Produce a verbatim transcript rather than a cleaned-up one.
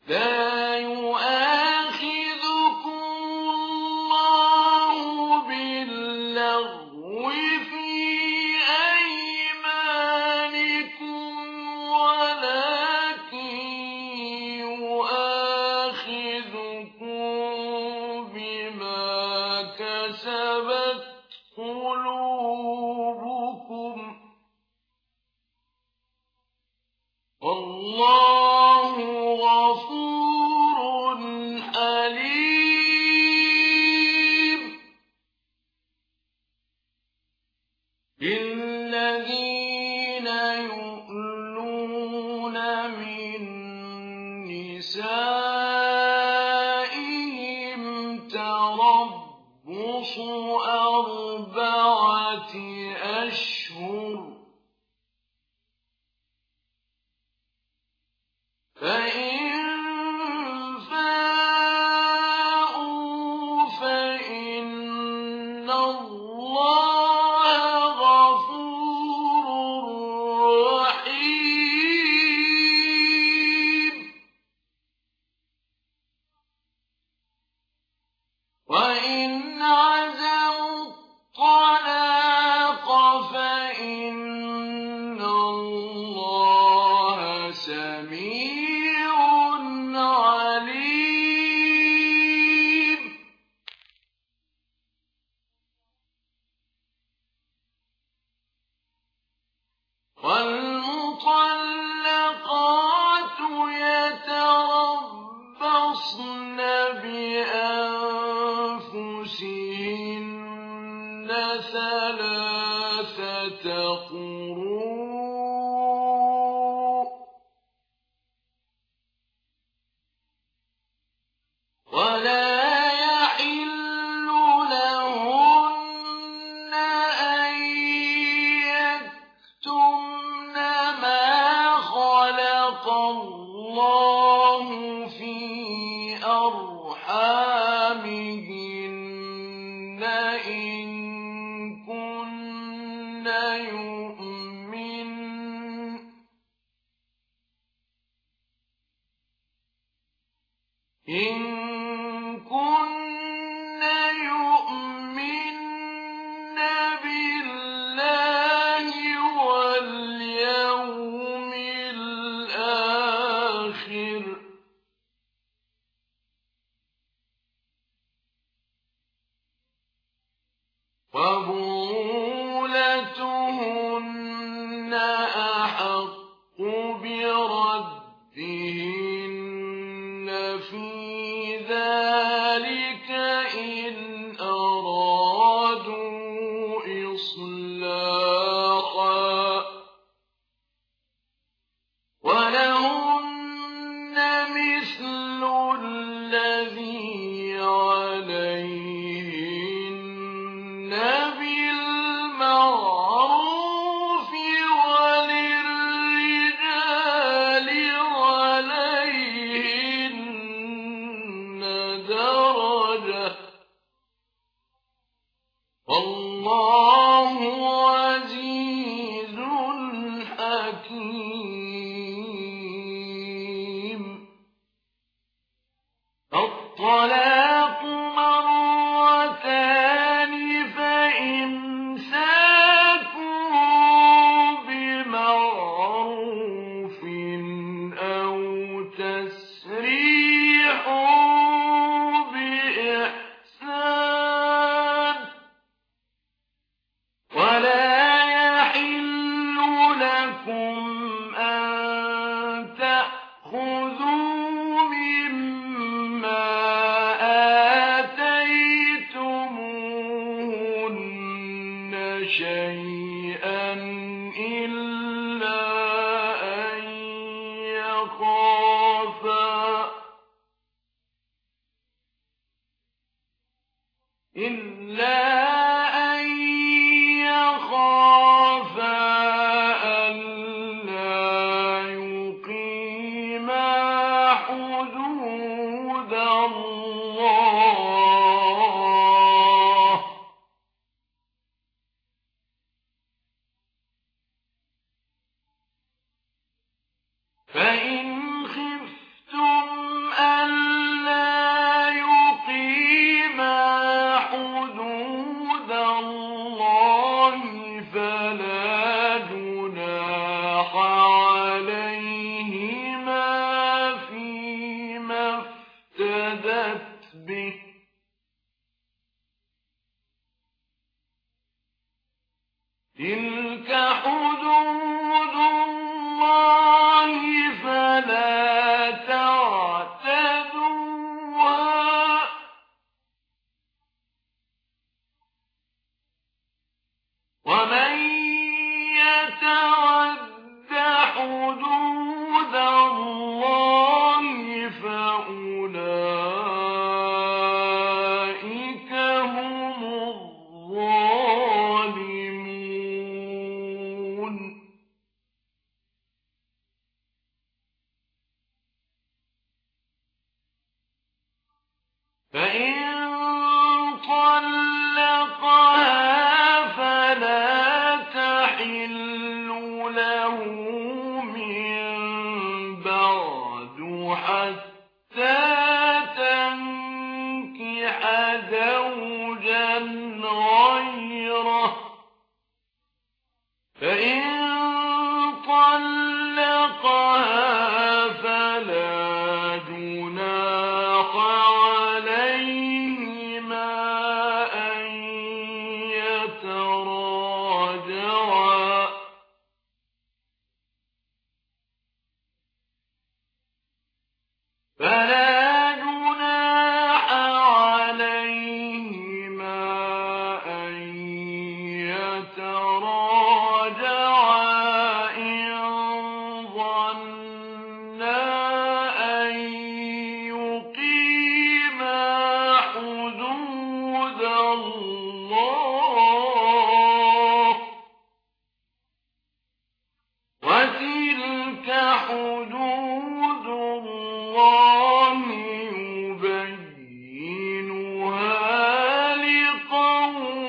لا يؤاخذكم الله باللغو في أيمانكم ولكن يؤاخذكم بما كسبت قلوبكم والله غفور حليم. للذين يؤلون من نسائهم تربص أربعة أشهر فإن فاءوا فإن الله غفور رحيم. وإن عزموا الطلاق فإن الله سميع عليم. والمطلقات يتربصن بأنفسهن ثلاثة قروء ولا يحل لهن أن يكتمن ما خلق الله في أرحامهن إن كن يؤمن إن كن يؤمن بالله واليوم الآخر وبعولتهن أحق بردهن في ذلك إن أرادوا إصلاحا ولهن مثل الذي عليهن بالمعروف وللرجال عليهن درجة والله عزيز حكيم. الطلاق مرتان فإمساك بمعروف أو تسريح بإحسان ولا يحل لكم أن تأخذوا مما آتيتموهن شيئا إلا أن يخافا إلا أن يخافا ألا يقيما حدود الله فإن خفتم فإن طلقها فلا تحل له من بعد حتى تنكح زوجا غيره فإن طلقها فلا جناح عليهما أن يتراجعا فلا جناح عليهما أن يتراجعا إن ظنا أن يقيما حدود الله وتلك حدود الله يبينها لقوم